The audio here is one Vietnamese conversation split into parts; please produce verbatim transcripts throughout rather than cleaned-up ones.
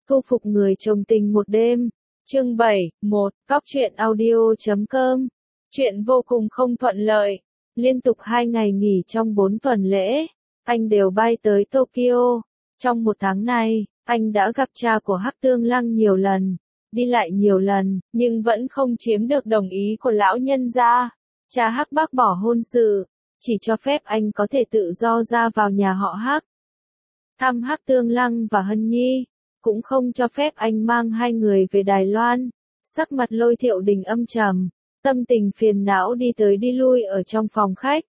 Thu phục người chồng tình một đêm. Chương bảy, một, Cóc truyện audio chấm com. Chuyện vô cùng không thuận lợi. Liên tục hai ngày nghỉ trong bốn tuần lễ, anh đều bay tới Tokyo. Trong một tháng này, anh đã gặp cha của Hắc Tương Lăng nhiều lần, đi lại nhiều lần, nhưng vẫn không chiếm được đồng ý của lão nhân gia. Cha Hắc bác bỏ hôn sự, chỉ cho phép anh có thể tự do ra vào nhà họ Hắc, thăm Hắc Tương Lăng và Hân Nhi, cũng không cho phép anh mang hai người về Đài Loan. Sắc mặt Lôi Thiệu Đình âm trầm, tâm tình phiền não đi tới đi lui ở trong phòng khách.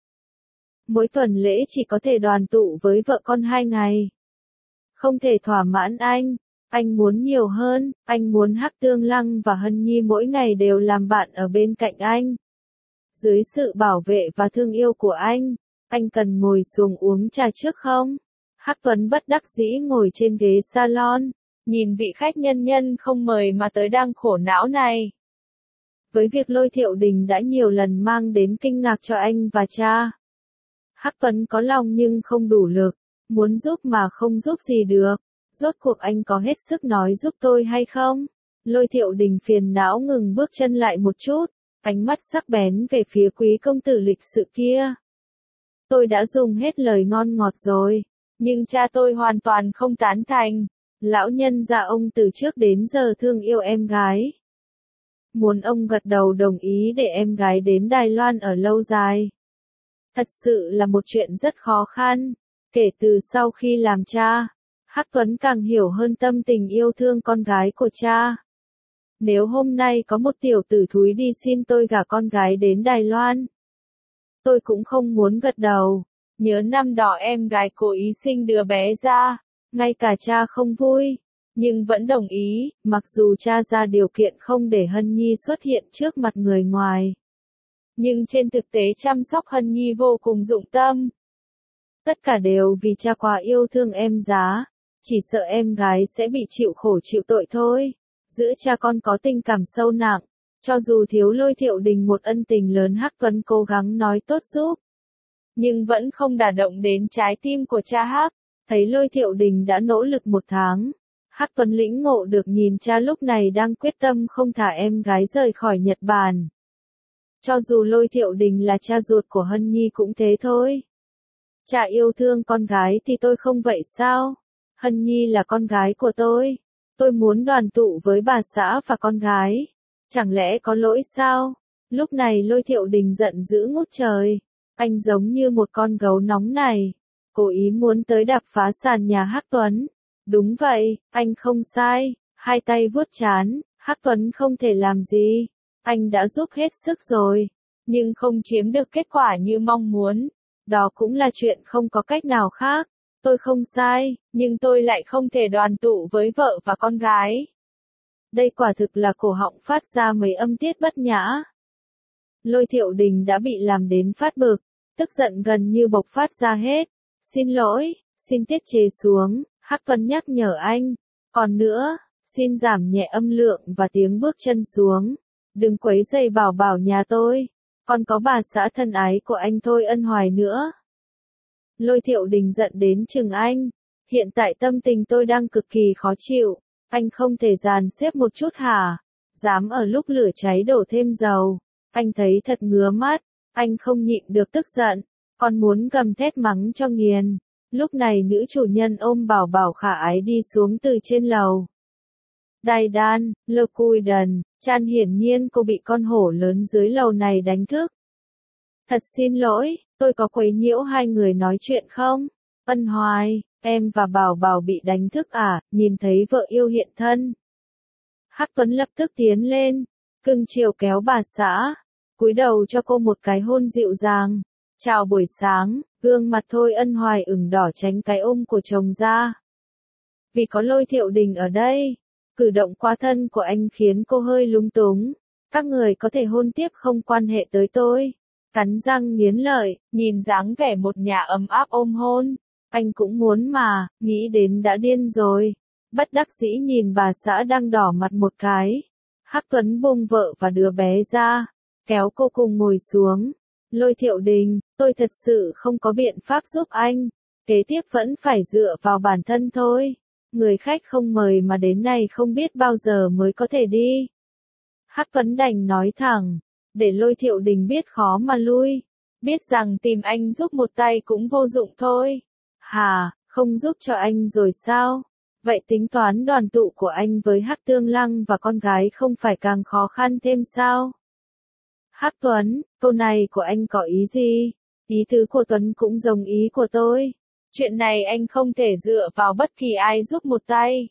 Mỗi tuần lễ chỉ có thể đoàn tụ với vợ con hai ngày. Không thể thỏa mãn anh, anh muốn nhiều hơn, anh muốn Hắc Tương Lăng và Hân Nhi mỗi ngày đều làm bạn ở bên cạnh anh. Dưới sự bảo vệ và thương yêu của anh, anh cần ngồi xuống uống trà trước không? Hắc Tuấn bất đắc dĩ ngồi trên ghế salon, nhìn vị khách nhân nhân không mời mà tới đang khổ não này. Với việc Lôi Thiệu Đình đã nhiều lần mang đến kinh ngạc cho anh và cha, Hắc Tuấn có lòng nhưng không đủ lực, muốn giúp mà không giúp gì được. Rốt cuộc anh có hết sức nói giúp tôi hay không? Lôi Thiệu Đình phiền não ngừng bước chân lại một chút, ánh mắt sắc bén về phía quý công tử lịch sự kia. Tôi đã dùng hết lời ngon ngọt rồi, nhưng cha tôi hoàn toàn không tán thành. Lão nhân gia ông từ trước đến giờ thương yêu em gái, muốn ông gật đầu đồng ý để em gái đến Đài Loan ở lâu dài. Thật sự là một chuyện rất khó khăn. Kể từ sau khi làm cha, Hắc Tuấn càng hiểu hơn tâm tình yêu thương con gái của cha. Nếu hôm nay có một tiểu tử thúi đi xin tôi gả con gái đến Đài Loan, tôi cũng không muốn gật đầu. Nhớ năm đó em gái cố ý sinh đứa bé ra, ngay cả cha không vui, nhưng vẫn đồng ý, mặc dù cha ra điều kiện không để Hân Nhi xuất hiện trước mặt người ngoài. Nhưng trên thực tế chăm sóc Hân Nhi vô cùng dụng tâm. Tất cả đều vì cha quá yêu thương em giá, chỉ sợ em gái sẽ bị chịu khổ chịu tội thôi. Giữa cha con có tình cảm sâu nặng, cho dù thiếu Lôi Thiệu Đình một ân tình lớn, Hắc Tuấn cố gắng nói tốt giúp, nhưng vẫn không đả động đến trái tim của cha Hắc. Thấy Lôi Thiệu Đình đã nỗ lực một tháng, Hắc Tuấn lĩnh ngộ được nhìn cha lúc này đang quyết tâm không thả em gái rời khỏi Nhật Bản. Cho dù Lôi Thiệu Đình là cha ruột của Hân Nhi cũng thế thôi. Cha yêu thương con gái thì tôi không vậy sao? Hân Nhi là con gái của tôi. Tôi muốn đoàn tụ với bà xã và con gái. Chẳng lẽ có lỗi sao? Lúc này Lôi Thiệu Đình giận dữ ngút trời. Anh giống như một con gấu nóng này, cố ý muốn tới đạp phá sàn nhà Hắc Tuấn. Đúng vậy, anh không sai. Hai tay vuốt trán, Hắc Tuấn không thể làm gì. Anh đã giúp hết sức rồi, nhưng không chiếm được kết quả như mong muốn. Đó cũng là chuyện không có cách nào khác. Tôi không sai, nhưng tôi lại không thể đoàn tụ với vợ và con gái. Đây quả thực là cổ họng phát ra mấy âm tiết bất nhã. Lôi Thiệu Đình đã bị làm đến phát bực, tức giận gần như bộc phát ra hết. Xin lỗi, xin tiết chế xuống, Hắc Tuấn nhắc nhở anh. Còn nữa, xin giảm nhẹ âm lượng và tiếng bước chân xuống. Đừng quấy rầy bảo bảo nhà tôi, còn có bà xã thân ái của anh Thôi Ân Hoài nữa. Lôi Thiệu Đình giận đến chừng anh. Hiện tại tâm tình tôi đang cực kỳ khó chịu. Anh không thể dàn xếp một chút hả? Dám ở lúc lửa cháy đổ thêm dầu. Anh thấy thật ngứa mắt. Anh không nhịn được tức giận, còn muốn gầm thét mắng cho nghiền. Lúc này nữ chủ nhân ôm bảo bảo khả ái đi xuống từ trên lầu. Đài đan, lơ cùi đần, Chan hiển nhiên cô bị con hổ lớn dưới lầu này đánh thức. Thật xin lỗi, tôi có quấy nhiễu hai người nói chuyện không? Ân Hoài, em và bảo bảo bị đánh thức à? Nhìn thấy vợ yêu hiện thân, Hắc Tuấn lập tức tiến lên, cưng chiều kéo bà xã, cúi đầu cho cô một cái hôn dịu dàng. Chào buổi sáng. Gương mặt Thôi Ân Hoài ửng đỏ tránh cái ôm của chồng ra. Vì có Lôi Thiệu Đình ở đây, cử động quá thân của anh khiến cô hơi lúng túng. Các người có thể hôn tiếp không quan hệ tới tôi. Cắn răng nghiến lợi, nhìn dáng vẻ một nhà ấm áp ôm hôn. Anh cũng muốn mà, nghĩ đến đã điên rồi. Bất đắc dĩ nhìn bà xã đang đỏ mặt một cái. Hắc Tuấn buông vợ và đứa bé ra, kéo cô cùng ngồi xuống. Lôi Thiệu Đình, tôi thật sự không có biện pháp giúp anh. Kế tiếp vẫn phải dựa vào bản thân thôi. Người khách không mời mà đến này không biết bao giờ mới có thể đi. Hắc Tuấn đành nói thẳng, để Lôi Thiệu Đình biết khó mà lui, biết rằng tìm anh giúp một tay cũng vô dụng thôi. Hà, không giúp cho anh rồi sao? Vậy tính toán đoàn tụ của anh với Hắc Tương Lăng và con gái không phải càng khó khăn thêm sao? Hắc Tuấn, câu này của anh có ý gì? Ý tứ của Tuấn cũng giống ý của tôi. Chuyện này anh không thể dựa vào bất kỳ ai giúp một tay.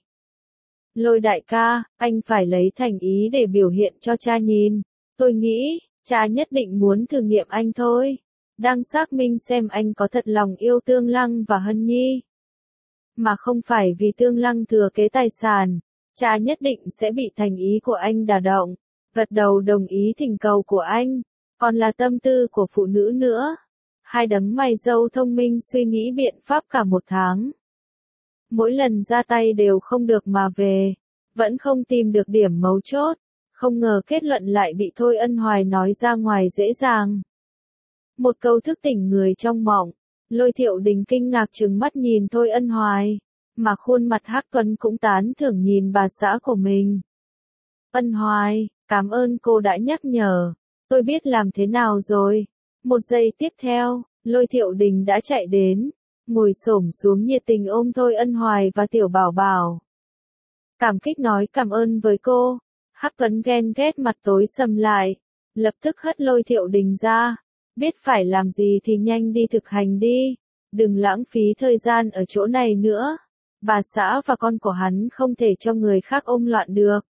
Lôi đại ca, anh phải lấy thành ý để biểu hiện cho cha nhìn. Tôi nghĩ, cha nhất định muốn thử nghiệm anh thôi. Đang xác minh xem anh có thật lòng yêu Tương Lăng và Hân Nhi. Mà không phải vì Tương Lăng thừa kế tài sản, cha nhất định sẽ bị thành ý của anh đả động. Gật đầu đồng ý thỉnh cầu của anh, còn là tâm tư của phụ nữ nữa. Hai đấng mày râu thông minh suy nghĩ biện pháp cả một tháng. Mỗi lần ra tay đều không được mà về, vẫn không tìm được điểm mấu chốt, không ngờ kết luận lại bị Thôi Ân Hoài nói ra ngoài dễ dàng. Một câu thức tỉnh người trong mộng, Lôi Thiệu Đình kinh ngạc trừng mắt nhìn Thôi Ân Hoài, mà khuôn mặt Hắc Tuấn cũng tán thưởng nhìn bà xã của mình. Ân Hoài, cảm ơn cô đã nhắc nhở, tôi biết làm thế nào rồi. Một giây tiếp theo, Lôi Thiệu Đình đã chạy đến, ngồi xổm xuống nhiệt tình ôm Thôi Ân Hoài và Tiểu Bảo Bảo. Cảm kích nói cảm ơn với cô. Hắc Tuấn ghen ghét mặt tối sầm lại, lập tức hất Lôi Thiệu Đình ra. Biết phải làm gì thì nhanh đi thực hành đi, đừng lãng phí thời gian ở chỗ này nữa. Bà xã và con của hắn không thể cho người khác ôm loạn được.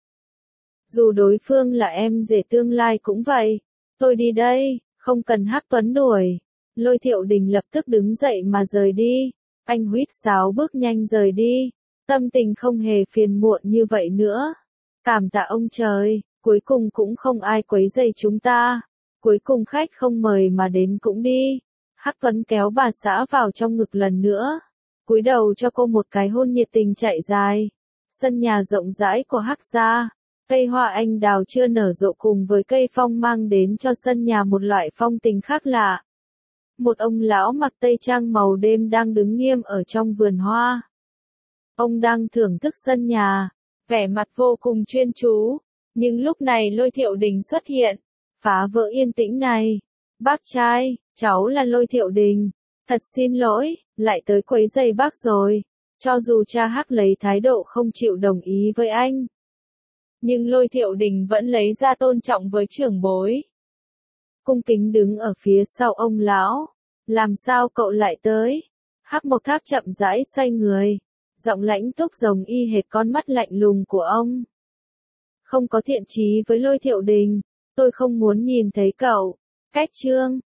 Dù đối phương là em rể tương lai cũng vậy. Tôi đi đây, không cần Hắc Tuấn đuổi. Lôi Thiệu Đình lập tức đứng dậy mà rời đi. Anh huýt sáo bước nhanh rời đi. Tâm tình không hề phiền muộn như vậy nữa. Cảm tạ ông trời, cuối cùng cũng không ai quấy rầy chúng ta. Cuối cùng khách không mời mà đến cũng đi. Hắc Tuấn kéo bà xã vào trong ngực lần nữa. Cúi đầu cho cô một cái hôn nhiệt tình chạy dài. Sân nhà rộng rãi của Hắc gia. Cây hoa anh đào chưa nở rộ cùng với cây phong mang đến cho sân nhà một loại phong tình khác lạ. Một ông lão mặc tây trang màu đêm đang đứng nghiêm ở trong vườn hoa. Ông đang thưởng thức sân nhà, vẻ mặt vô cùng chuyên chú. Nhưng lúc này Lôi Thiệu Đình xuất hiện, phá vỡ yên tĩnh này. Bác trai, cháu là Lôi Thiệu Đình. Thật xin lỗi, lại tới quấy rầy bác rồi. Cho dù cha Hắc lấy thái độ không chịu đồng ý với anh. Nhưng Lôi Thiệu Đình vẫn lấy ra tôn trọng với trưởng bối. Cung kính đứng ở phía sau ông lão. Làm sao cậu lại tới? Hắc Mộc Thác chậm rãi xoay người. Giọng lãnh túc rồng y hệt con mắt lạnh lùng của ông. Không có thiện chí với Lôi Thiệu Đình. Tôi không muốn nhìn thấy cậu. Cách chương.